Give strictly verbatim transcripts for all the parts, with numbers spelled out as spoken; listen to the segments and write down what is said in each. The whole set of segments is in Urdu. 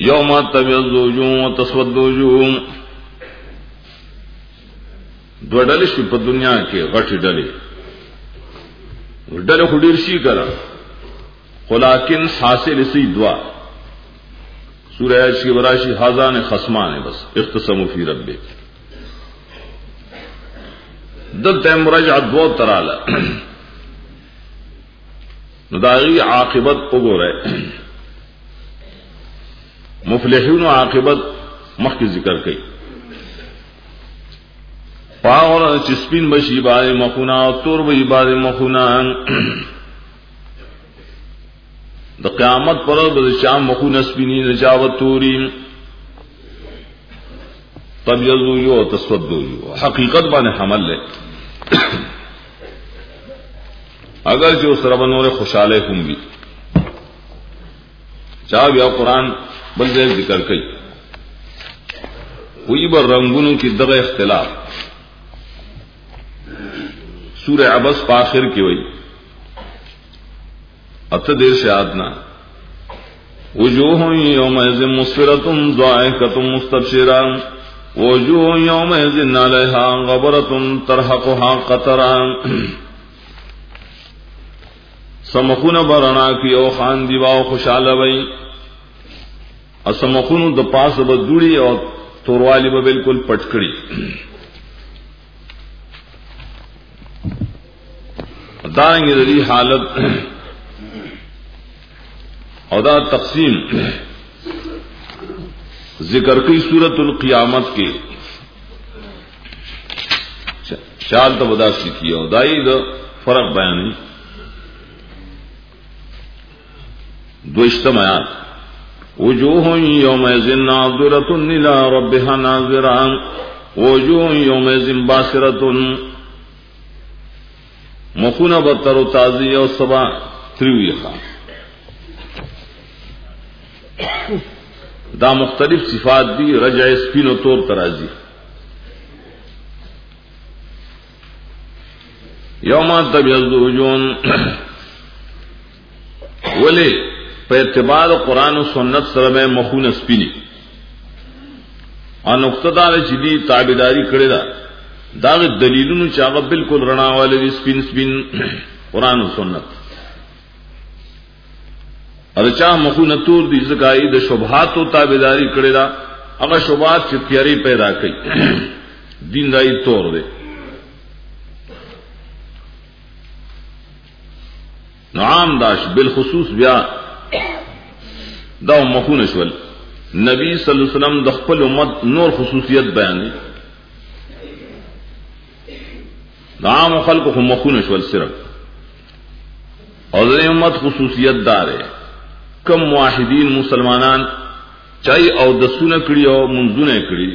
یوم تبیض وجوه وتسود وجوه دو ډلې شي په دنیا کې غټي ډلې ډلې خو ډېر شي کړه ولکن حاصل سی دعا سورہ شی وراشی حاضان خصمان بس اختصموا فی ربک دلته مرجع دو تراله نو داغي عاقبت وګوره مفلحون عاقبت مخکې ذکر کړي پاور چسپین بشی بار مخونا تور بی بار مخونا د قیامت پر د شام مخونه سپینی نجاوت توری تب یذو یو تسودو یو حقیقت باندې حمل لے اگر جو سره بنور خوشاله هم وی چا بیا قران بل ځای ذکر کړي وی بر رنگونو کی دغه اختلاف سورہ عبس پاخر کی وئی ات دیر سے آدنا وجوہ یومئذ مسفرۃ ضاحکۃ مستبشرہ وجوہ یومئذ علیہا غبرۃ ترحقها قطرہ سمخون برنا کی او خان دیواو خوشاله وئی اسمخون د پاس بدوڑی او توروالی به بالکل پټکړي دارنگی دلی حالت اور دا تقسیم ذکر کی سورۃ القیامت کے چار تو بدا سیکھی اور دائی دا فرق بیانی دو اجتماعات وجوہ یومئذ ناظرۃ الی ربها ناظرہ وجوہ یومئذ باسرۃ مخونه بتر او تازی او سبا تریویخا دا مختلف صفات دی رجع سپین و طور ترازی یوم تبیض وجوه ولی په اعتبار قرآن و سنت سره میں مخونه سپینی ان اقتدار چدی تابعداری کړی دا دا دلیلونو چې هغه بالکل رڼا والے دي سپین سپین قرآن او سنت ارچا مخونه تور دي زګای د شبهات او تابعداري کړي دا هغه شبهات چې تیاری پیدا کوي دین دای تور دي نعام داش بالخصوص بیا دا مخونه شول نبی صلی الله علیه وسلم د خپل امت نور خصوصیت بیان دي عام خلق هم مخونه شول صرف او د امت خصوصیت دار ہے کم موحدین مسلمانان چای او د سونه کړي او منځونه کړي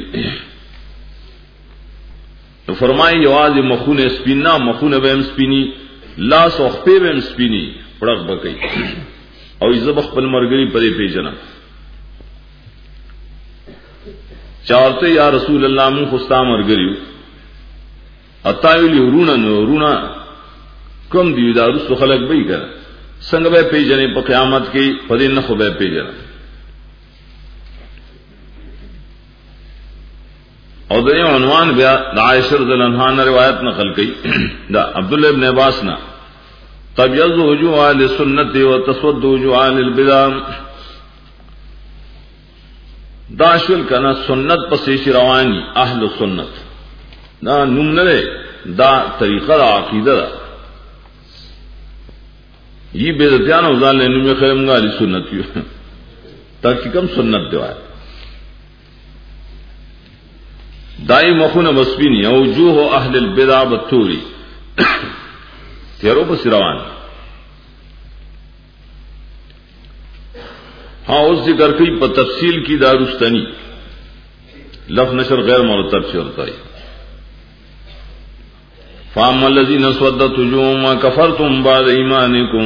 نو فرمایي یواز مخونه سپینا مخونه به سپینی لاس او خپې به سپینی پړق بکې او یزب خپل مرګري پرې پیژنه چارته یا رسول الله مون خوستا مرګري اتایلی ورونا نو ورونا کم دی دا رسو خلق بئی کر سنگ بے پیجنے پا قیامت کی پدین نخو بے پیجنے اور دنیا عنوان بیا دا عائشہ رضی اللہ عنہ روایت نقل کی دا عبداللہ ابن عباسنا تبیض وجوہ اہل سنت و تسود وجوہ اہل البدع دا شول کنا سنت پسیش روانی اہل سنت دا نوم نه دا طریقه دا عقیده دا یہ بدعتیان او ځان له نوم خیرم غالي سنت یو تاکي کم سنت دی وای دای مخونه مسبینی او وجوه اهل البدع بتوري تیرو په روان ها اوس ذکر کوي په تفصیل کی دارستانی لفظ نشر غیر مرتب شرط ہے فاما الذين اسودت وجوههم كفرتم بعد ایمانکم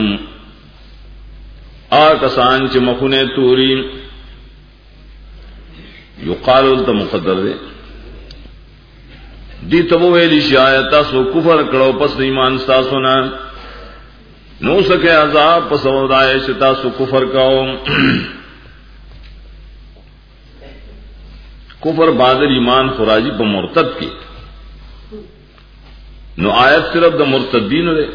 آکسان چې مخونه توري یقال ته مقدر دی دی ته ویلی شایت تاسو کفر کړو پس ایمان تاسو نه نو سکے عذاب پس ودای چې تاسو کفر کاو کفر بعد ایمان خراجی په مرتد کې نو آیت صرف د مرتدین لري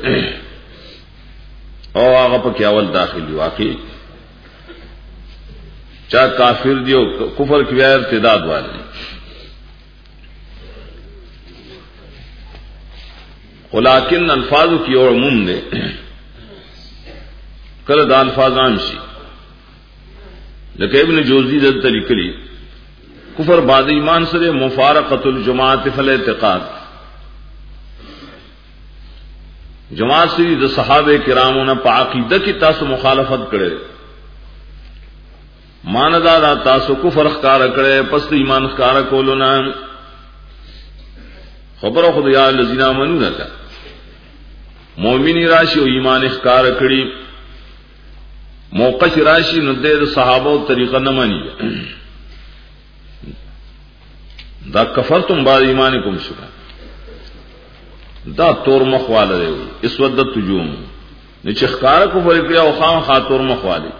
او هغه په کې اول داخلي واقعي چا کافر دیو کفر کې بیا ارتداد والے ولکن الفاظ کی اور عموم نے کله د الفاظ عام شي لکه ابن جوزی د طریقلی کفر بعد ایمان سره مفارقه الجماعت فی الاعتقاد جماعت سری د صحابه کرامو نه په عقیده کې تاسو مخالفت کړي ماندار تاسو کفر ښکار کړي پس ایمان ښکار کولو نه خبرو خدای الذین آمنوا نه مومنی راشي او ایمان ښکار کړي موقع راشي نو د صحابه طریقه نه مانی دا کفرتم بعد ایمانکم شکا دا تور مخواله دی اسودت تجوم نه چې ښکار کو فرق او خام خاطر مخواله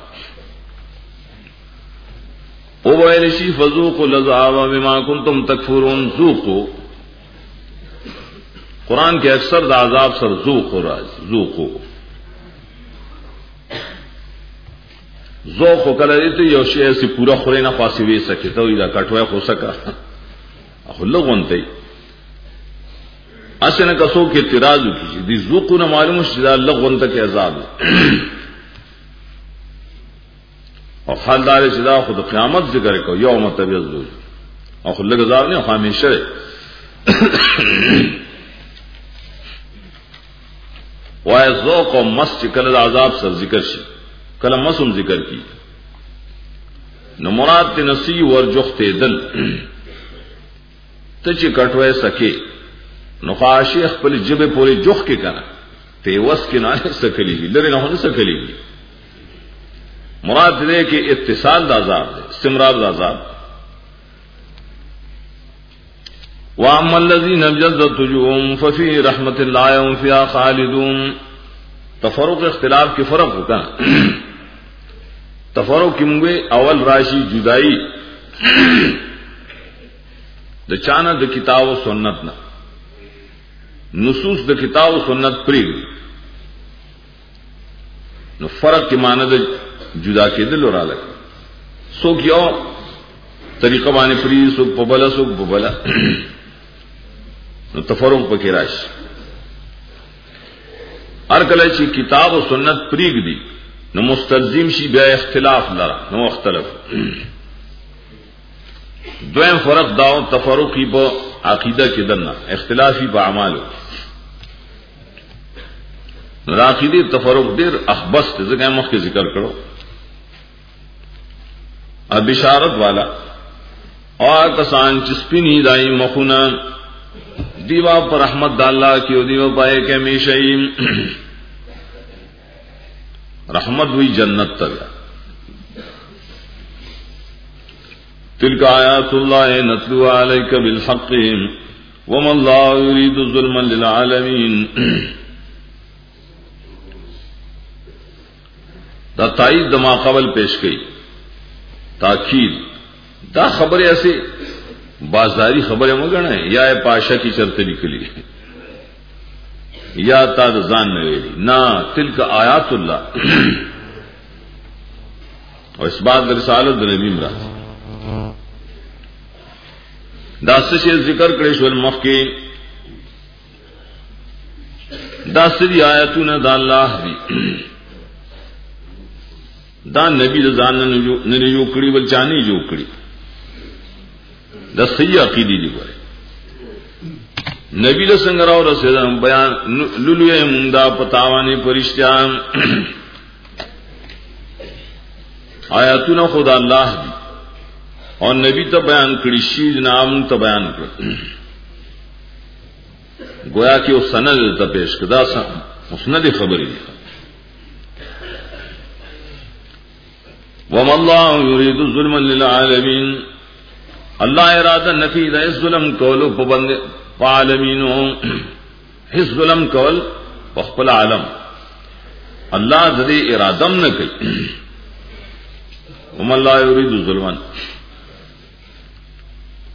او ویل شي فذوقوا العذاب بما كنتم تکفرون ذوقوا قران کې اکثر د عذاب سر ذوق راځي ذوقوا ذوق کله دې یو شی سي پورا خوري نه خاصي وي سکه ته دا کټوي خو سکه خو لغونته اسنه کسو کې اعتراض وکړي دي ذوق نه معلوم شي دا لغونته کې عذاب او حالدار چې دا خود قیامت ذکر کو یوم تبیض او خو لږ عذاب نه همیشه وای ذوق او مس کله عذاب سر ذکر شي کله مسم ذکر کی نو مراد تنسی ورجخت دل ته چې کټوي سکے نو خاصی خپل جبه پوری جوخ کې کنه ته وس کې نه سکلی لري نه سکلی مراد دې کې اتصال د عذاب دی استمرار د عذاب واما الذين ابيضت وجوههم ففي رحمه الله هم فيها خالدون تفرق اختلاف کې فرق ہوتا تفرق کې موږ اول راشي جدائی د چانه د کتاب او سنت نه نصوص د کتاب او سنت پرې نو فرق کې معنی د جدا کېدل وراله سو کیو طریقه باندې پرې سو په بل سو په بل نو تفرق پکې راشي هر کله چې کتاب او سنت پرېګ دي نو مستلزم شي بیا اختلاف لره نو مختلف دویم فرق داو تفرقی په عقیده کې دنه اختلافی په اعمالو نو عقیده تفرق ډیر اخبث ځکه مخکې ذکر کړو ا بشارت والا او کسان چې سپینی دای مخونه دیوا پر رحمت د الله کې او دیوا پای کې همیشه رحمت وی جنت ته تلك آیات الله نتلو عليك بالحق وما الله يريد ظلما للعالمين دا تایید د ما قبل پیش کړي تاکید دا خبره ایسے بازاری خبره مګنه یا پاشا کی چرته لیکلی یا تا ځان نه ویلي نا تلک آیات الله او اثبات رسالت د نبی مراد دا څه ذکر کړی شو مخکې دا سری آیاتونه د الله دی دا نبی ځان نه نه یو کړی بل چانی جو کړی دا صحیح عقیدی دی ګوره نبی له څنګه راو رسېدم بیان لولوی مونږه پتاوانی پرشتيان آیاتونه خدا الله دی اور نبی ته بیان کړی شی نام ته بیان کړ گویا کہ وہ سند ته پیش کړه دا مسند خبرې دي وما الله يريد ظلما للعالمين الله اراده نفي د ظلم کولو په بند عالمینو هیڅ ظلم کول په خپل عالم الله ذی ارادم نه کوي وما الله يريد ظلما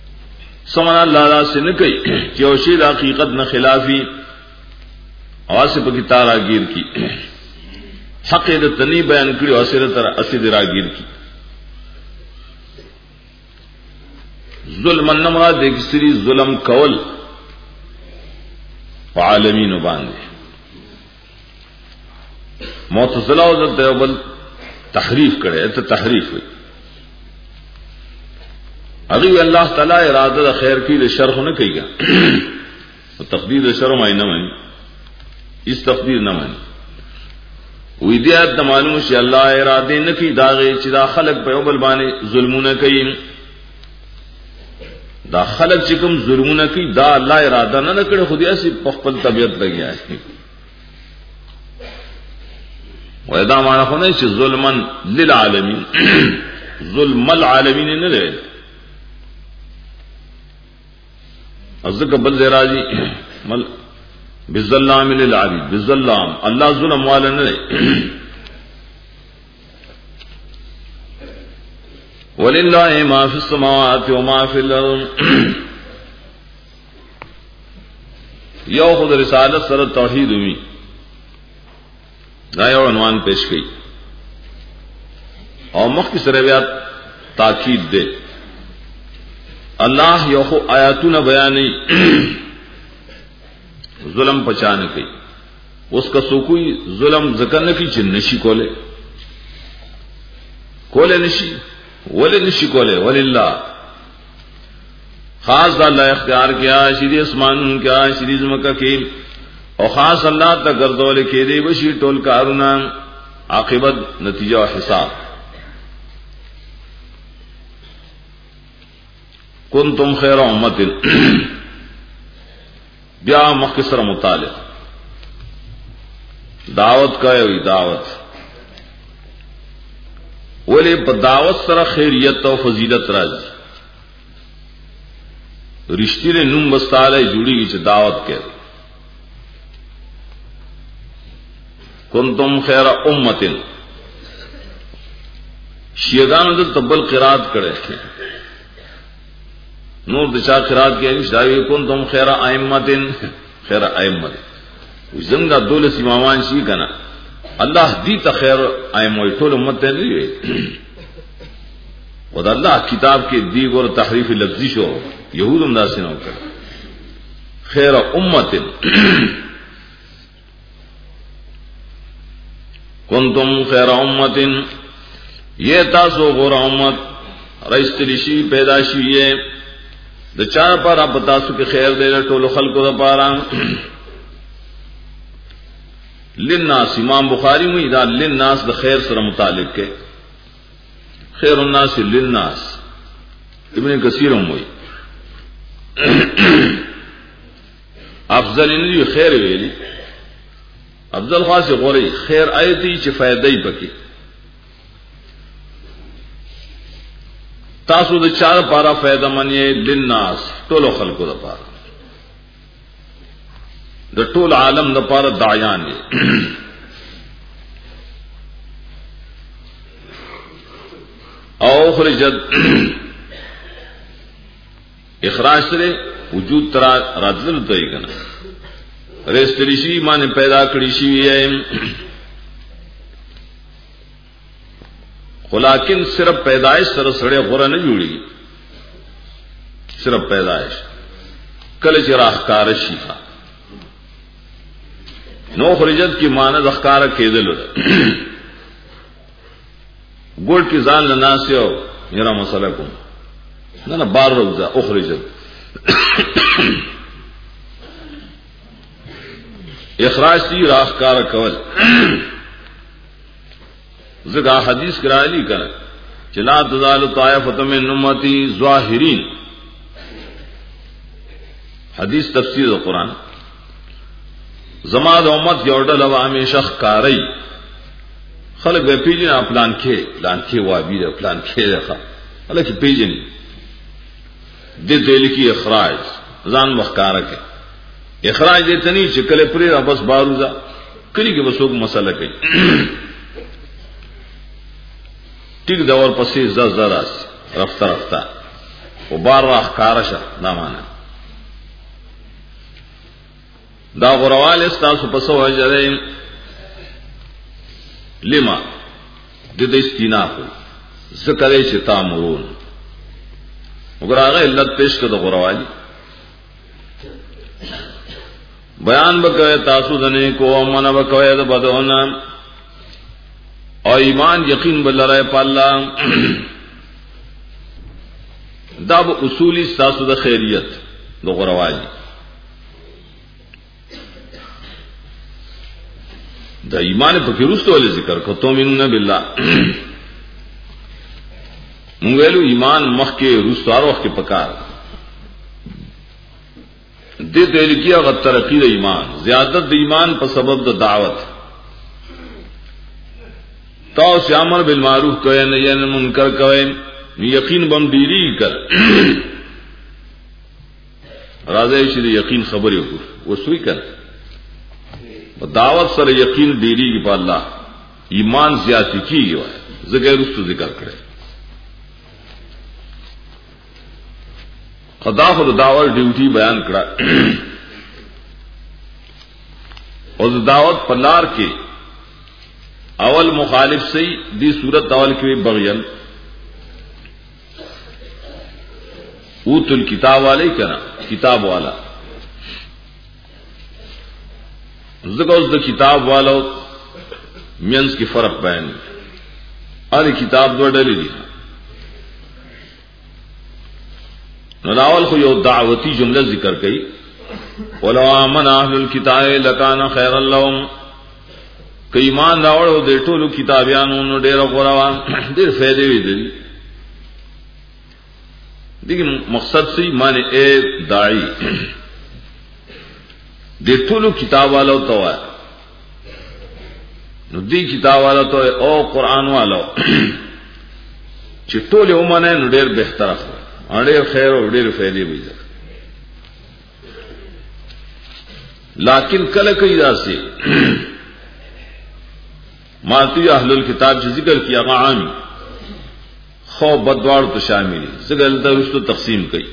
سمنا اللہ را سے نہ کئی کہ اوشید حقیقت نہ خلافی آواز پکی تارا گیر کی حق دتنی بیان کری واسر تر اسید راگیر کی ظلم النمرا دیکھ سری ظلم کول عالمین باندے معتزلہ و دیوبند تحریف کرے تو تحریف ہوئی اگر اللہ تعالی ارادہ خیر کی شرح نہ کہی گا تقدیر شرح میں نہ مانی اس تقدیر نہ مانی وی دیات معلوم سے اللہ ارادے نہ کی داغے چدا خلق پہ بل بانے ظلم نہ کئی دا خلق چکم ظلم نہ کی دا اللہ ارادہ نہ کرے خود ایسی پخپل طبیعت لگیا ہے وَإِذَا مَعْنَا خُنَيْ چھ ظُلْمًا لِلْعَالَمِينَ ظُلْمَ الْعَالَمِينَ نہ لے ازدک بل دے راجی بِالظَّلَّامِ لِلْعَبِيدِ بِالظَّلَّام اللہ ظلم والا نہ لے وَلِلَّهِ مَا فِي السَّمَاوَاتِ وَمَا فِي الْأَرْضِ یو خود رسالت سر توحید ہوئی نیا عنوان پیش کی اور مخ کی سرویات تاکید دے اللہ یوخو آیاتون بیانی ظلم پچانے کی اس کا سوکوئی ظلم ذکر نکی چن نشی کولے کولے نشی ولی نشی کولے وللہ خاص دا اللہ اختیار کیا شیدی اسمان کیا شیدی زمکہ کی اور خاص اللہ تا گردولے کے دے بشی ٹول کارونا عاقبت نتیجہ و حساب کنتم خیر امت بیا مختصر مطالب دعوت کا ہوئی دعوت ولی پا دعوت سر خیریت و فضیلت راجی رشتی نے نم بستالے جوڑی گی چھ دعوت کے کنتم خیر امت شیعگان دل تبل قرات کرے نور دچا قرات کے شداوی کنتم خیر ائمت خیر ائمت زنگا دولس امامان شی کنا اللہ دیتا خیر ائموی طول امت نہیں ہوئے ودا اللہ کتاب کے دیگ اور تحریف لفظی شو یہود امداسن ہو کر خیر امت کنتم خیر امت یہ تاسو غور امت رئیستریشی پیداشی ہے دا چار پر اب تاسو کے خیر دے ٹولو خلقو دا پارا للناس امام بخاری میں دا للناس دا خیر سر متعلق کے خیر الناس للناس ابن کثیر ہوئی افضل انجی خیر ویلی افضل خاص غوری خیر آیتی چی فائدہی پکی تاسو دا چار پارا فائدہ منیے للناس طول خلقو دا پارا دا طول عالم دا پارا دعیان یہ او خرجت اخراج سرے وجود ترا راتل تئی کنا ریستریشی مانے پیدا کریشی ہے لیکن صرف پیدائش سر سڑے غورا نہ جوڑی صرف پیدائش کل چراہ کار شیفا نو خرجت کی ماند اخکار کے دل گوڑ کی زان لنا سے ہو میرا مسئلہ کو نہ نا بار روزہ اخرجت اخراج تی راہکار کول ذکا حدیث کرا لی کر چلا تزال طائفۃ من امتی ظاہرین حدیث تفسیر قرآن زماد امت یوڈل و ہمیشہ کاری خلق بے پیجن پلان کھے پلان کھے وابی دے پلان کھے رکھا حالانکہ پیجن دے دل کی اخراج زان مخکارہ کے اخراج دیتے نہیں چکلے پری بس باروزہ کلی کے بسوک مسئلہ کئی ٹک دور پسی زر زراس رفتہ رفتہ وبار احکارشه دا معنا دا غروال استاسو پسو اجره لما د دې استیناف ذکر یې چې تامرون وګراغه علت پیش کړه غروالي بیان وکړه تاسو دنه کو من وکړه د بدونه او ایمان یقین بلره په الله دا به اصولي تاسو د خیریت د غروالي دا ایمان په کیروستو ول ذکر کو تو مين بالله مونږ ویلو ایمان مخکې روستارو کې پکار دې دې لګیا غ ترقی د ایمان زیادت د ایمان په سبب د دعوت تاسو امر بالمعروف کوي نه یې منکر کوي یقین بم ډیری کړ راځي چې یقین خبرې وکړو وسوي کړ دعوت سره یقین ډیری په الله ایمان زیات کیږي زګر رسو ذکر کړي خدا خو د دعوت ډیوټي بیان کړه او د دعوت په لار کې اول مخالف سي دی صورت اول کې بغیل اوتل کتاب والے کنا کتاب والا زګوز د کتاب والو مینس کی فرق بیان اری کتاب دوه ډلې دي نو داول خو یو دعوتی جمله ذکر کړي ولو امن اهل الكتاب لکان خیر لهم که ایمان راوړو د ټولو کتابیانو نو ډېر غوړوا ډېر فائدې وي دي دغه مقصد سي معنی اے داعی د ټولو کتاب والو ته وای نو دې کتاب والو ته او قران والو چې ټول ومنه نو ډېر بهتره اړې خیر او ډېر فائدې وي لیکن کله کوي داسي ماتی اهل الكتاب چې ذکر کیا عامی خو بدوار تو شامل زګل د رسو تقسیم کړي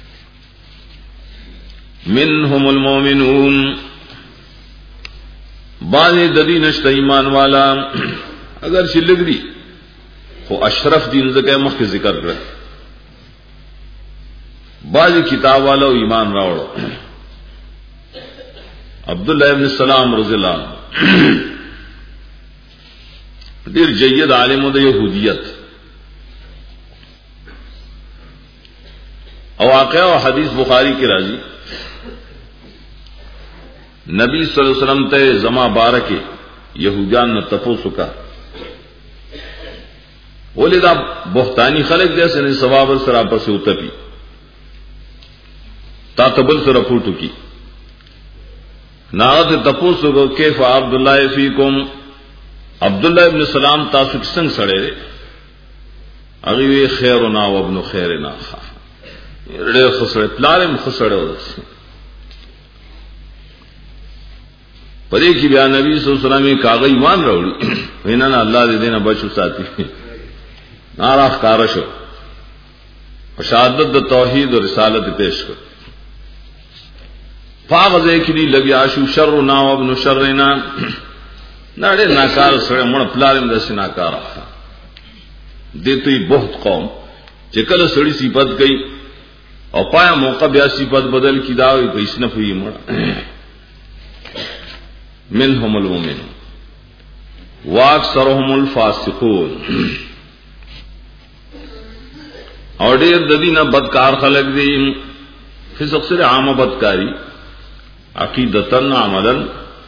منهم المؤمنون بعض د دین نشته ایمان والا اگر شلګ دي خو اشرف دین زکه مخکې ذکر کړ بعض کتاب والا ایمان راوړو عبد الله ابن السلام رضی الله عنه ډیر جيد عالم د يهوديت او واقعا او حدیث بخاری کی راضی نبی صلی اللہ علیہ وسلم ته زما بارکه يهوديان نه تفوسو کا ولدا بهتانی خلق جیسے نه ثواب سره پس اوتپی تا تبل سره پټو کی ناغت تفوسو کو کیف عبد الله فیکم عبد الله ابن سلام تاسو څنګه سره هغه خیرنا و ابن خیرنا ډېر خسره پلارم خسره ورسې پدې کې بیا نبی صلی الله علیه وسلم کاغه ایمان راوړي وینا نه الله دې نه بچو ساتي ناراخ کار شو شهادت د توحید او رسالت پیش کړ فاغزه کې دی لګیا شو شرنا و ابن شرنا ناړې ناکار سره مړ پلارم د سناکار دته بہت قوم چې کله سړی صفات کوي او پایا موقع بیا صفات بدل کی دا وي کیس نه پوي مړ منهم المؤمن واکثرهم الفاسقون اور ډېر د دینه بدکار خلق دي فسق سره عامه بدکاری عقیدتن عملن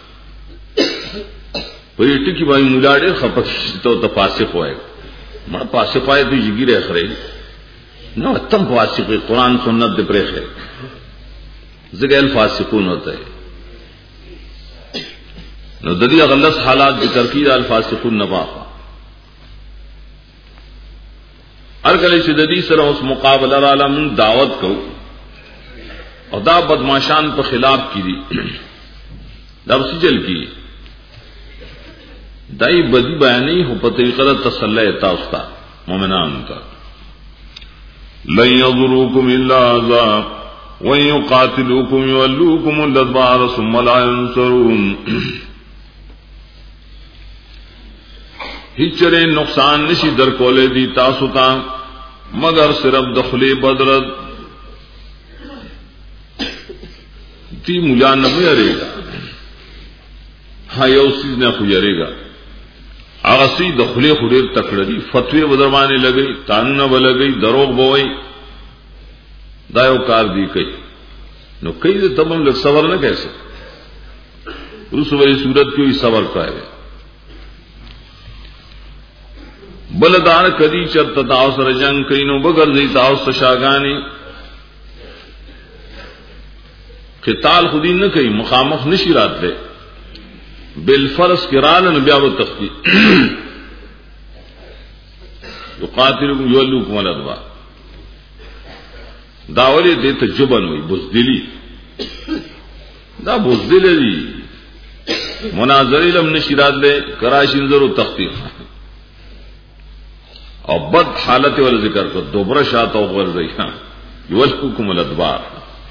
پوی ټکی باندې مولاړې خپه ته فاسق وای ما فاسق وای د یګیره خره نو تم فاسق قرآن سنت دې پرې خره زګل فاسقون ہوتا ہے نو د دې غلط حالات ذکر کړي الفاسقون نباقا ارګلې چې د دې سره اوس مقابله را لم دعوت کو او دا بدمعشان په خلاف کړي دا وسجل کی دای بدی بیانې هو په طریقه د تسلی تاسو ته مؤمنان ته لن يضروكم الا اذى وان يقاتلوكم يولوكم الادبار ثم لا ينصرون. هیچره نقصان نشي در کوله دي تاسو ته مگر صرف دخلی بدرت تی مولا نه یریگا. ها یو سیز نه خو یریگا هغه سي دخلی خو ډیر تکړه دي فتوی بدرمانه لګي قانون ولګي دروغ بوي دا یو کار دی کوي نو کوي ته تم لږ صبر نه کیسه رسوي صورت کې صبر کوي بلدان کدی چرت تاو سره جنگ کینو بغیر دی تاو شاګانی قتال خودی نه کوي مخامخ نشی راتله بالفرض کران نو بیا و تختی یقاتلکم یولوکم الادبار داولی دیتا جبن ہوئی بزدلی دا بزدلی مناظری لم نشی راتله کراشنزر و تختی اور بد حالت والا ذکر کر دوبرا شاتا غرزی یولوکم الادبار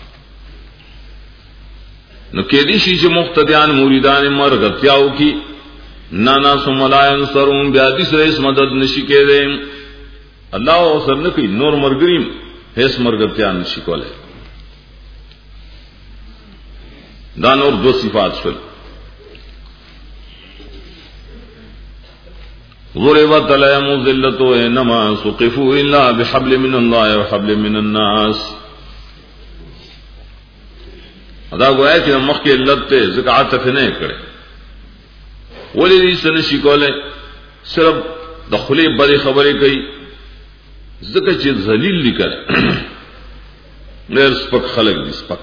نو کېدی شي چې مقتدیان مریدان مرغتیاو کی نانا سملاین سرون بیا دې سره مدد نشي کېدې الله او سر نه کوي نور مرګریم هیڅ مرغتیان نشي کولای. دا نور دو صفات شول. ضربت لهم ذلة انما سقفوا الا بحبل من الله وحبل من الناس. ادا گویا چې مخکې علت ته زکات ته نه کړي ولې دې سن شي کوله صرف د خلی بری خبرې کوي زکه چې ذلیل لیکل ډېر سپک خلک دي سپک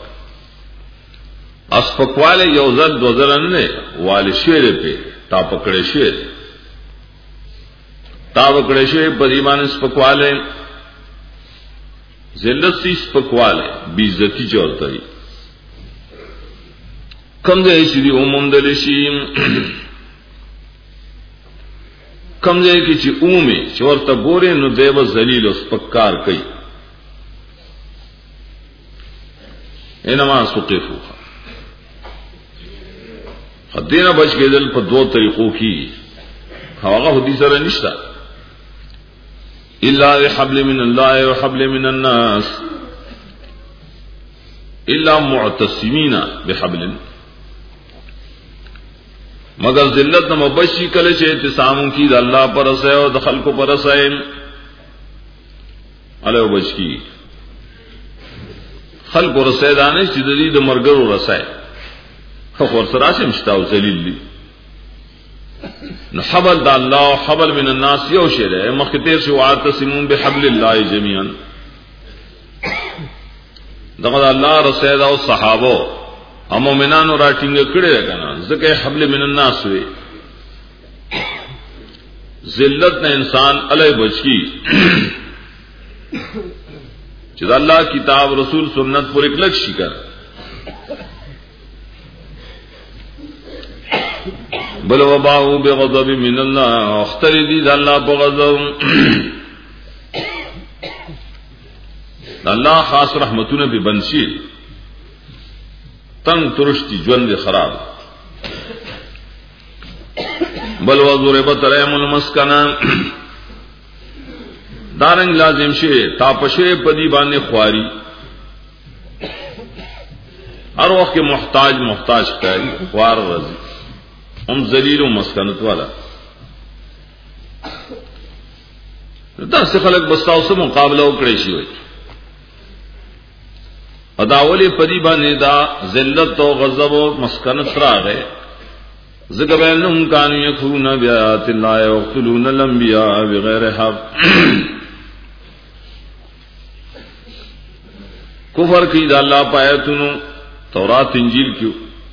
اسپکواله یو ځل دو ځل نه والي شعر په تا پکړې شعر تا پکړې شعر په ایمان سپکواله ذلت سی سپکواله بی عزتی چورته وي کم دے چې دی عموم دلشیم کم دے کې چې عمومي چې ورته ګورې نو دیو ذلیل او سپکار کوي انما سقفو حدینا بچ کېدل په دوه طریقو کې هغه حدیث سره نشته الا بحبل من الله وحبل من الناس الا معتصمین بحبل مگر ذلت نہ مبشی کله چې اعتصام کی د الله پر اسه او د خلکو پر اسه الو بشکی خلکو رسه دانه چې د دې د مرګرو رسه خو ور سره شم شتاو ذلیل دي نو حبل د الله او حبل من الناس یو شی ده مخکتیر شو اعتصمون بحبل الله جميعا دغه الله رسه دا او صحابه او مومنانو راټینګ کړي کنه ځکه حبل من الناس وي ذلت نه انسان الای بچی چې الله کتاب رسول سنت پر اکلک شي کړ بل وباو بغضب من الله اختر دي الله په غضب الله خاص رحمتونه به بنشي تنگ ترشتی ژوند خراب بل وضربت عليهم المسكنه دارنګ لازم شي تاپشه پدی باندې خواري هر وخت محتاج محتاج کوي خوار رضی هم ذلیل او مسکنت والا دا څه خلک بستاو سره مقابله وکړي شي وي اداولی پدی باندې دا ذلت او غضب او مسکنت راغې زګبینهم کانوا یکفرون بیاات الله ويقتلون الانبیاء بغیر حق کفر کی دا الله پایتونو تورات انجیل کیو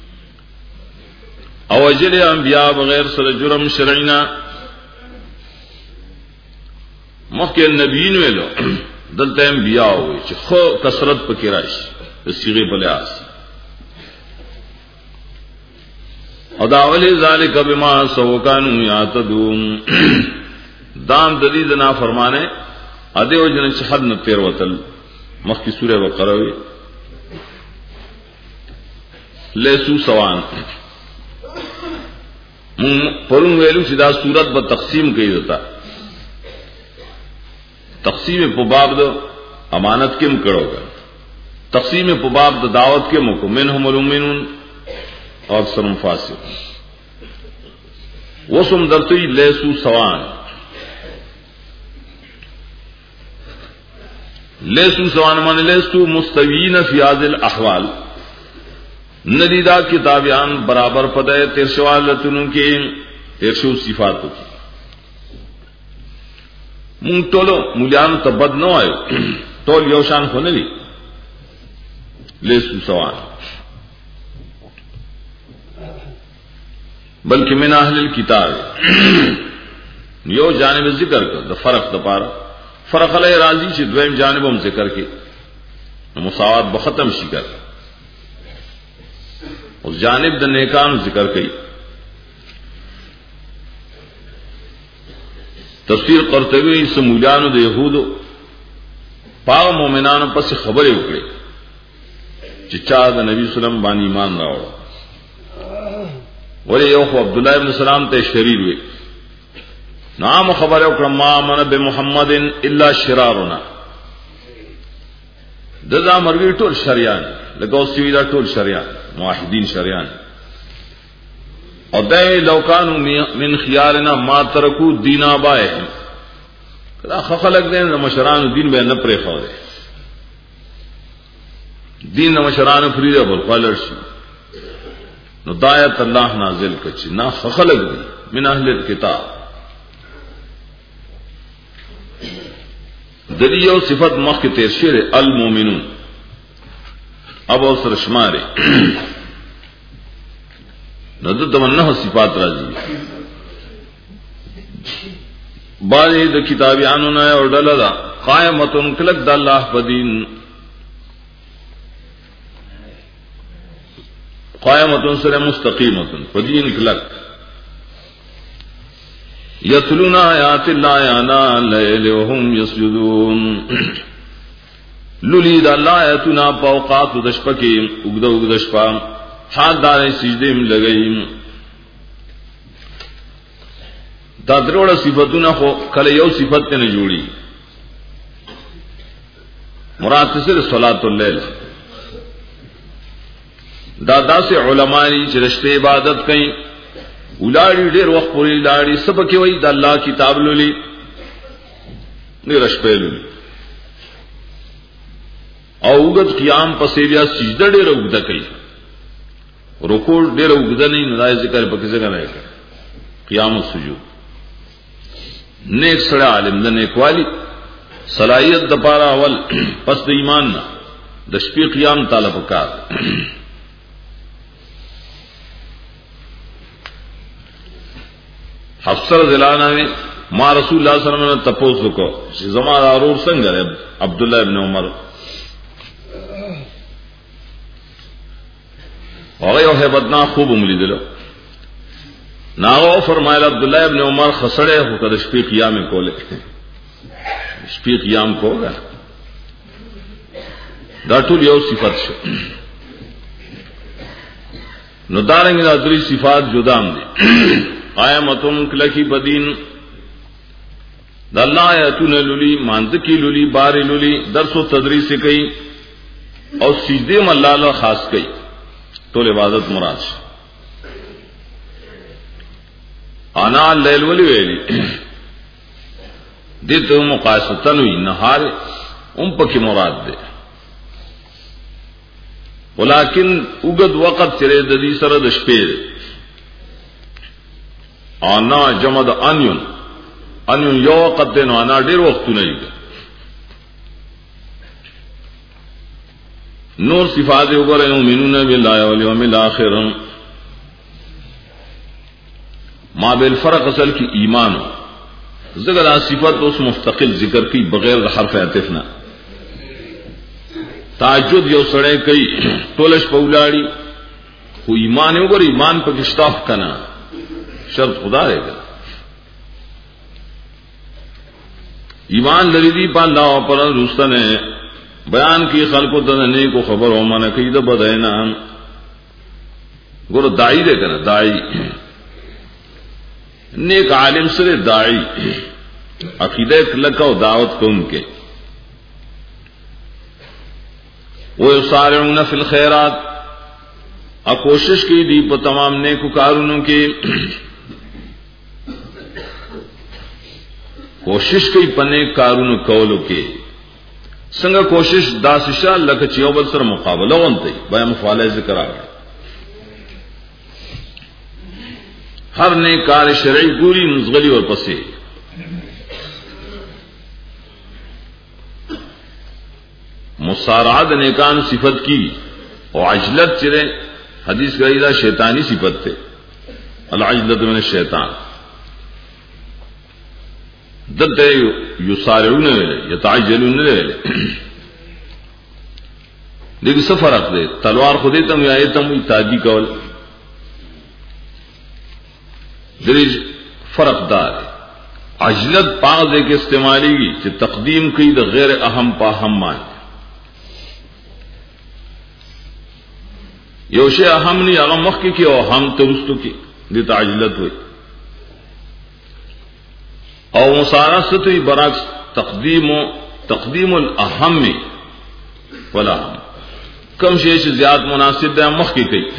او اجل انبیاء بغیر سره جرم شرعینا مخکې نبیین ویلو دلته انبیاء وي چې خو کثرت پکې راشي د صيغه په لحاظ او دا اولی ذالک بما سو کانوا یعتدون دام د دې نه فرمانه ادیو جن چې حد نه تیر وتل مخکې سوره بقره وی لیسو سوان پرون ویلو چې دا صورت به تقسیم کوي وتا تقسیم په باب د امانت کې مکړوګا تقسیم په باب د دعوت کې مکو منهم المؤمنون او اکثر فاسق وسم درته لیسو سوان لیسو سوان من لیسو مستوین فی هذه الاحوال ندیدہ کتابیان برابر پدے تیرشوالتنوں کے تیرشو صفاتوں کی مونگ ٹولو مولیان تبد نو آئے ٹول یوشان ہونے لی لیسو سوان بلکہ من اہل الکتاب یو جانب ذکر کر دا فرق دا پارا فرق علیہ راضی چھ دویم جانب ہم ذکر کے مساوات بختم شی کر اس جانب د نیکان ذکر کئی تفسیر قرطبی سمولیانو د یہودو پاغ مومنانو پس خبر اکڑے چچا د نبی سلم بانی ایمان راوڑا ولی یوخو عبداللہ ابن سلام تے شریر وی نام خبر اکڑا ما من بمحمد الا شرارنا دزا مروی ٹول شریان لگو سیویدہ ٹول شریان موحدین شریان اور دے لوکانو من خیارنا ما ترکو دین آبائهم کدا خلق دین مشران دین بے نپرے خورے دین مشران فریدہ بالخالر شی نو دایت اللہ نازل کچی نا خلق دی من اہل الکتاب دلیو صفت مخ کے تیرشیر المومنون اب اوسر شمارے ندر تمنہ صفات راضی بارے دا کتابیانو نا اور ڈالا دا قائمتن click the Allah Badin قائمتن sir مستقیمتن Badin click یتلون آیات اللہ آنا لیل وهم یسجدون لولی دا اللہ آیتنا پاوقات دشپا کی اگدہ اگدشپا حال دار سجدے میں لگئیم دا دروڑا صفتونا خو کل یو صفت نے جوڑی مراد تصر صلاة اللیل دادا سے علماء چرشتے عبادت کئیں الاڑی ډیر وخت پوری لاړی سبکه وای د الله کتاب لولي نه رشپېلو او وګت قیام پسې بیا سجده ډیر وګد کوي رکوع ډیر وګد نه نه ذکر پکې څنګه نه قیام او سجود نیک سره عالم د نیکوالی صلاحیت د پاره اول پس د ایمان نه د شپې قیام تعالی پکار حفصہ رضی اللہ عنہ میں ما رسول اللہ صلی اللہ علیہ وسلم نے تپوس کو زمان آرور سنگ ہے عبداللہ ابن عمر وغیر حیبتنا خوب املی دلو ناغو فرمائل عبداللہ ابن عمر خسڑے ہو کر شپی قیام کو لے شپی قیام کو گا داٹول یو صفت شو ندارنگی دادری صفات جدام دی قائمتن کلکی بدین دا اللہ آیتون لولی مانز کی لولی بار لولی درس و تدریس کئی اور سجدے میں اللہ اللہ خاص کئی تو عبادت مراد آنا اللیل ولی ویلی دیتے ہوں مقایستن ہوئی نہار ام پکی مراد دے ولیکن اگد وقت چرے ددی سرد شپیر آنا جمد انیون انیون یو وقت دینو آنا دیر وقت نہیں گا نور صفات اوپر یؤمنون باللہ والیوم الآخر ما بالفرق اصل کی ایمان ذکر صفت اس مستقل ذکر کی بغیر حرف عطفنا تعجد یو سڑے کئی تولش پولاڑی خو ایمان اوپر ایمان پا کشتاف کنا شرط خدا رہے گا ایمان لري دی په الله او پر رسول بیان کی خلقو دنے کو خبر ہو من کی د بدینا ګور داعی دے کنه داعی نیک عالم سره داعی عقیدہ لکا و دعوت کو ان کے وہ یسارعون فی الخیرات ا کوشش کی دی په تمام نیکو کارونو کې کوشش کی پنے کارونو کولو کې څنګه کوشش داسشا لکه چې یو بل سره مقابله ونته بیا مفاعله ذکر راغلی ہر نیک کار شرعی پوری نزغلی اور پسے مسارعات نیکان صفت کی اور عجلت چرے حدیث کا ایدہ شیطانی صفت تھے العجلت من الشیطان دلتے یسارعون ویلے یتعجلون ویلے لیکن سفرق دے تلوار خودی تم یا ایتم تاجی کول دریج فرق دار عجلت پاغ دے کے استعمالی گی کہ تقدیم کی دا غیر اہم پا ہم مان یوشے اہم نہیں اغم مخ کی کی اور ہم ترستو کی دیتا عجلت ہوئی اور مسارہ ستوی برعکس تقدیم و تقدیم الاہم میں ولا ہم کم شیش زیاد مناسب دے مخ کی کئی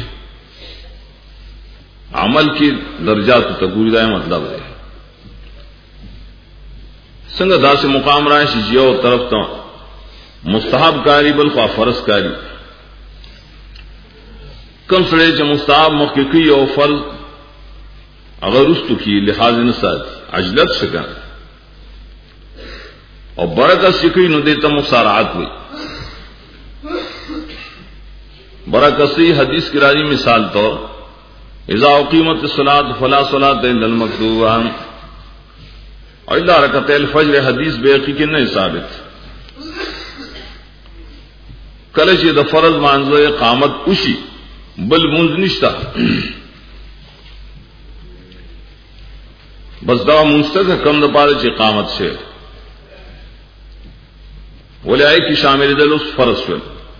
عمل کی درجات تقوی دا مطلب ہے سنگ دا سے مقام رائے شیو طرف تو مستحب کاری بلخوا فرض کاری کم سڑے چ مستحب مخکی اور فرض اگر رستو کی لحاظ نساد عجلت شکا اور برکت سکی نو دیتا مسارعات ہوئی برکتی حدیث کی راضی مثال طور اذا اقیمت الصلاۃ فلا صلاۃ الا المکتوبہ اور الا رکعتي الفجر حدیث بیقی کے نہیں ثابت کله چې د فرض مانځه اقامت وشي بل منځ نشتا بس دا مستقه کم د پاره چې اقامت شه ولای کی شامل د لوس فرض شول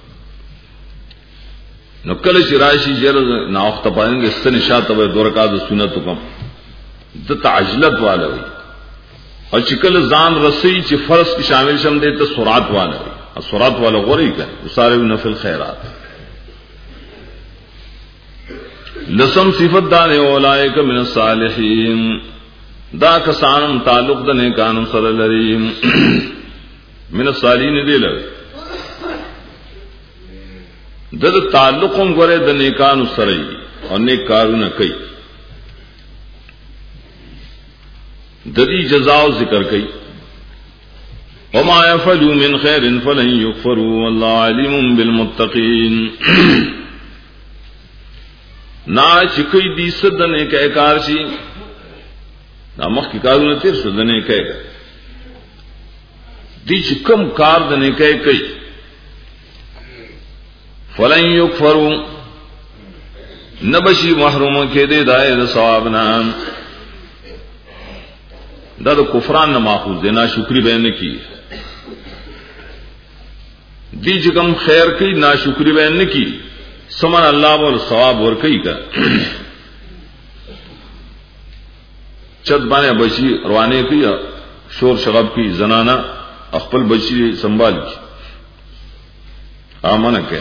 نو کله چې راشي جره نا وخت پاینګ استن شاته به دوه رکعات سنت کوم د تعجلت والا وي او چې کله ځان رسي چې فرض کې شامل شم دې ته سرعت والا وي سرعت والا غوري کوي ساره نفل خیرات لسم صفت دار اولائک من الصالحین دا کسان تعلق د نیکانو سره لري من الصالحین دی لوي د تعلقم غره د نیکانو سره او نیک کارونه کوي د دې جزاء ذکر کوي وما يفعلوا من خير فلن يكفروا والله عليم بالمتقين نا چکئی دی صدنے کا کار شي نا مخ کی کارونه تیر صدنے کا دی چکم کار دنے کا کوي فلن يكفروا نبشی محروم کې دې دای ثواب نه دا د کفران نه ماخوذ دی نا شکری به نه کی دی جکم خیر کی نا شکری به نه کی سمن اللہ بول ثواب ور کئی کا چت بانے بچی روانے کی شور شغب کی زنانہ اخپل بچی سنبھال کی آمن کہ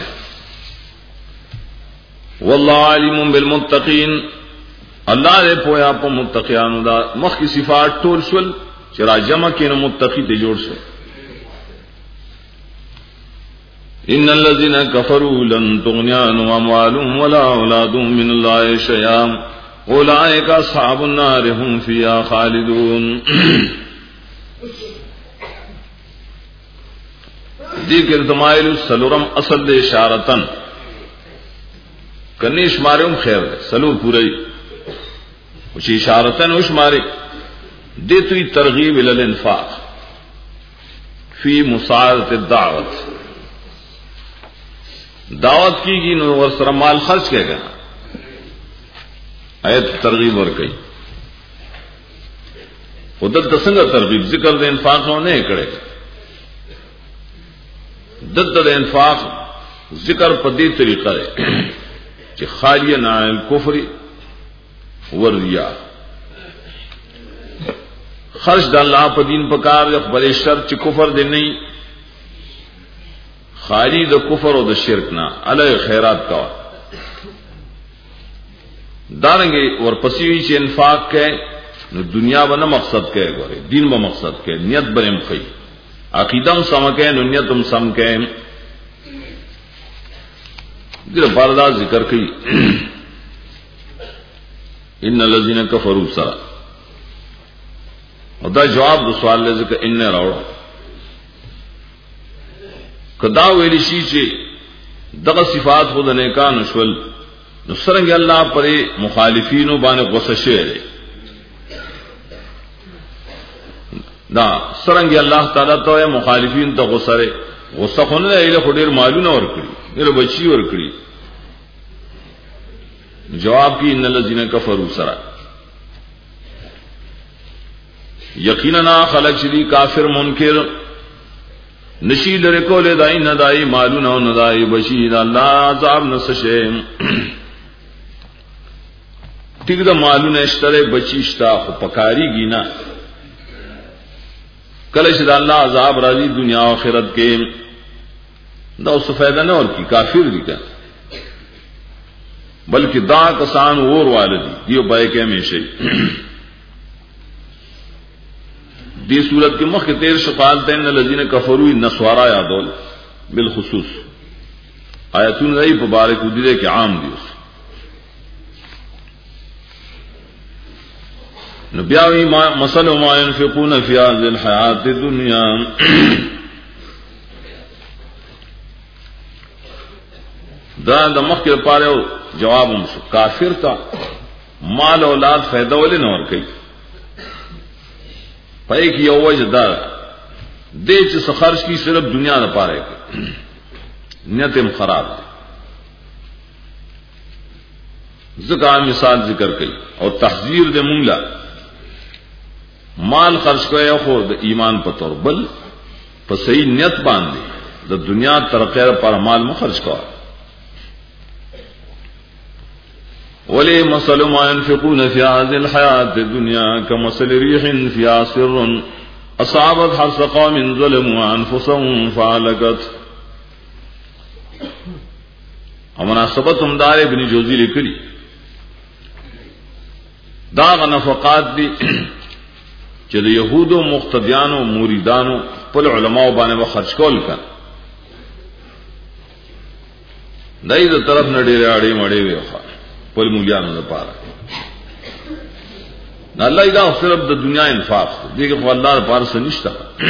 واللہ علیم بالمتقین اللہ دے پویا پا متقیانو دا مخ کی صفات ٹول شل چرا جمع کی نو متقی تے جوڑ شل ان الذين كفروا لن تغني عنهم اموالهم ولا اولادهم من الله شيئا اولئك اصحاب النار هم فيها خالدون ذکر دمائل سلورم اصل دے اشارتن کنیش مارم خیر سلور پوری وچ اشارتن وش مارے دیتوی ترغیب الى الانفاق فی مساعدۃ الدعوت دعوت کی گی نو ور سره مال خرچ کہے گا ایت ترغیب ور کئی خودت څنګه ترغیب ذکر د انفاق نه کړي دد د انفاق ذکر په دې طریقه دی چې خالی نه الکفر وریا خرج د الله په دین په کار د خپل شر چې کفر دی نه خالی د کفر او د شرک نه علی خیرات کا دارنګي ورپسې چې انفاق کې نو دنیا باندې مقصد کې غوري دین به مقصد کې نیت به مخې عقیده هم سم کې نو نیت هم سم کې دغه پردا ذکر کوي ان الذين كفروا سرا او دا جواب د سوال لږه ک ان راوړو کدا ویل شي چې دغه صفات خود نه کان شول نو څنګه الله پرې مخالفینو باندې غوسه شي دا څنګه الله تعالی ته مخالفین ته غوسه غوسه خونه ایله خډیر مالونه ور کړی ایله بچی ور کړی جواب کی ان الذين كفروا سرا یقینا خلق شری کافر منکر نشی لره کوله دای نه دای مالونه او نه دای بچی الله عذاب نسشه ټیک دا مالونه اشتره بچی شتا خو پکاری گینا کله چې الله عذاب راځي دنیا او آخرت کې دا اوس فائدہ نه ور کی کافر دي کا بلکہ دا کسان اور والدی دیو پای کې همیشه دی صورت کې مخ کې تیر شفاعت دین الذين كفروا النصارى یادول بالخصوص آیاتون ای مبارک دي کې عام دي نبیاوی مثل ما ينفقون في هذه الحياة الدنيا دا د مخکې لپاره جواب هم شو کافر تا مال اولاد فائدہ ولې نه ور کوي پای کې یو وجه دا دې چې خرج کی صرف دنیا لپاره کوي نیت هم خراب ذکر مثال ذکر کړي او تحذير دې مونږ لا مال خرج کوي خو د ایمان په تور بل په صحیح نیت باندې د دنیا ترقه پر مال مو خرج کوي ولی مثل ما ينفقون في هذه الحياة الدنيا كمثل ريح فيها سر أصابت حرث قوم ظلموا أنفسهم فهلكت ومناسبتهم دار ابن جوزی لکلی دا نفقات دی چې د يهودو مقتدیانو مریدانو په علماء باندې خرج کول کړه دای د طرف نه ډېر اړې مړې وي په مولیانو لپاره نه الله دا صرف د دنیا انفاق دی چې الله لپاره څه نشته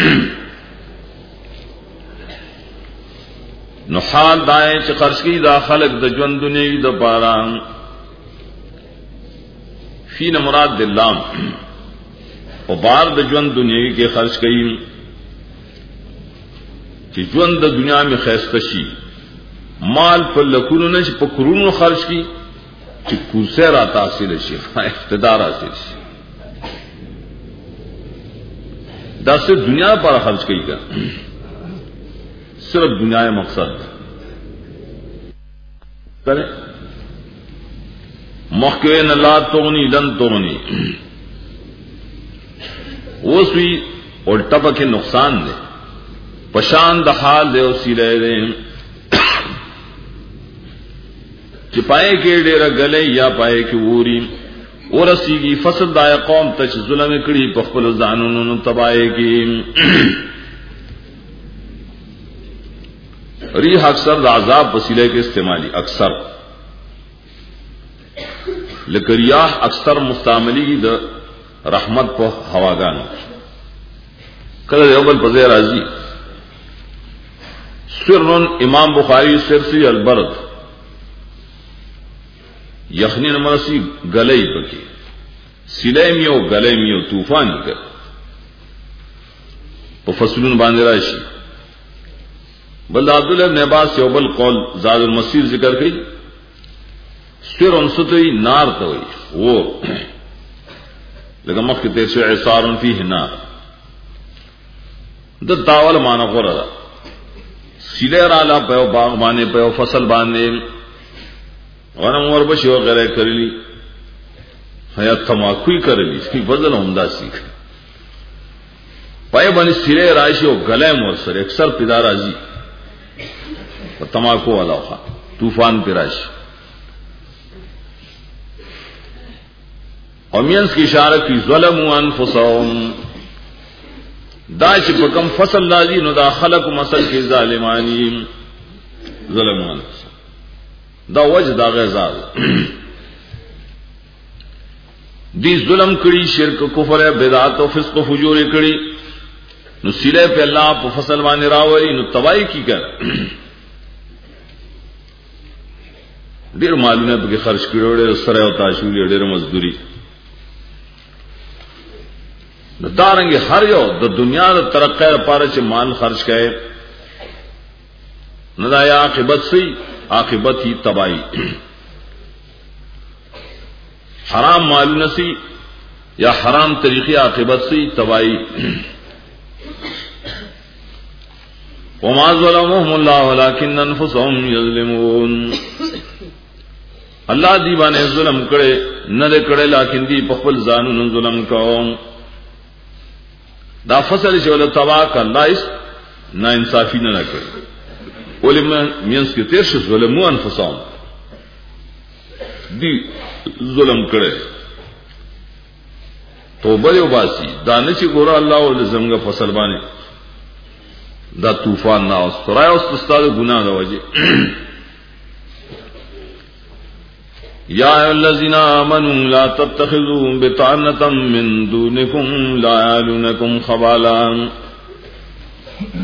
نو حال دای چې خرج کی دا خلق د ژوند دنیوي د پاره فین مراد دلام او بار د ژوند دنیوي کې خرج کړي چې ژوند د دنیا می خیسته شي مال په لکونو نه په کرونو خرج کی چې کوسه را تحصیل شي اقتدار حاصل شي دا صرف دنیا پر خرج کړي کا صرف دنیا مقصد کرے مخکوین لا تغنی لن تغنی وسوی اور ٹپک نقصان دے پشان د حال دے وسیلے دے چې پائے کې ډېر غلې یا پائے کې ووري ورسیږي فسد دای قوم ته ظلم کړي په خپل ځانونو تباہی کې ریح اکثر د عذاب وسیلے کې استعمالی اکثر لکه ریاح اکثر مستعملی د رحمت په هواګان کله یو بل په ځای راځي سرن امام بخاری سرسی البرد یخنی نمرسی گلئی پکی سلیم یو گلیم یو طوفان کر په فصلون باندې راشي بل عبداللہ ابن عباس یو بل قول زاد المسیر ذکر کړي سر انستوی نار توي و لکه مخکې تیر شو عصار فيه نار د داول معنا غوړه سیله را لا په باغ باندې په فصل باندې ورم ور بشي وغیرہ کړلی حیا تماکوی کړلی سپی بدل همدا سیک پای باندې سیله راشي او غلې مور سره اکثر پیدا راځي په تماکو والا خوا طوفان پیراش اومینس کی اشاره کی ظلموا انفسهم دا چې په کوم فصل لازم نو دا خلق مسل کې ظالمانی ظلموا انفسهم دا وجه دا غزا دی ظلم کړي شرک کفر بدعت او فسق او فجور کړي نو سیله په الله په فصل باندې راوړي نو تباہی کی کړ ډیر مالونه به خرج کړو ډیر سره او تاشولې ډیر مزدوري د دارنګ هر یو د دنیا د ترقې لپاره چې مال خرج کړي نه دا عاقبت سي عاقبت هی تباہی حرام مالونه سي یا حرام طریقې عاقبت سي تباہی وما ظلمهم الله ولكن انفسهم يظلمون الله دی باندې ظلم کړي نه کړي لیکن دی په خپل ځانونو ظلم کوم دا فصل چې ول تباک الله اس نا انصافی نه کړي ولما مینس کې تیر شو ظلمو انفسهم دی ظلم کړي توبه یو باسي دا نه چې ګور الله ول زمغه فصل باندې دا طوفان نه اوس راي اوس استاد ګناه دا وجه یا الذین آمنوا لا تتخذوا بطانة من دونکم لا یعلونکم خبالا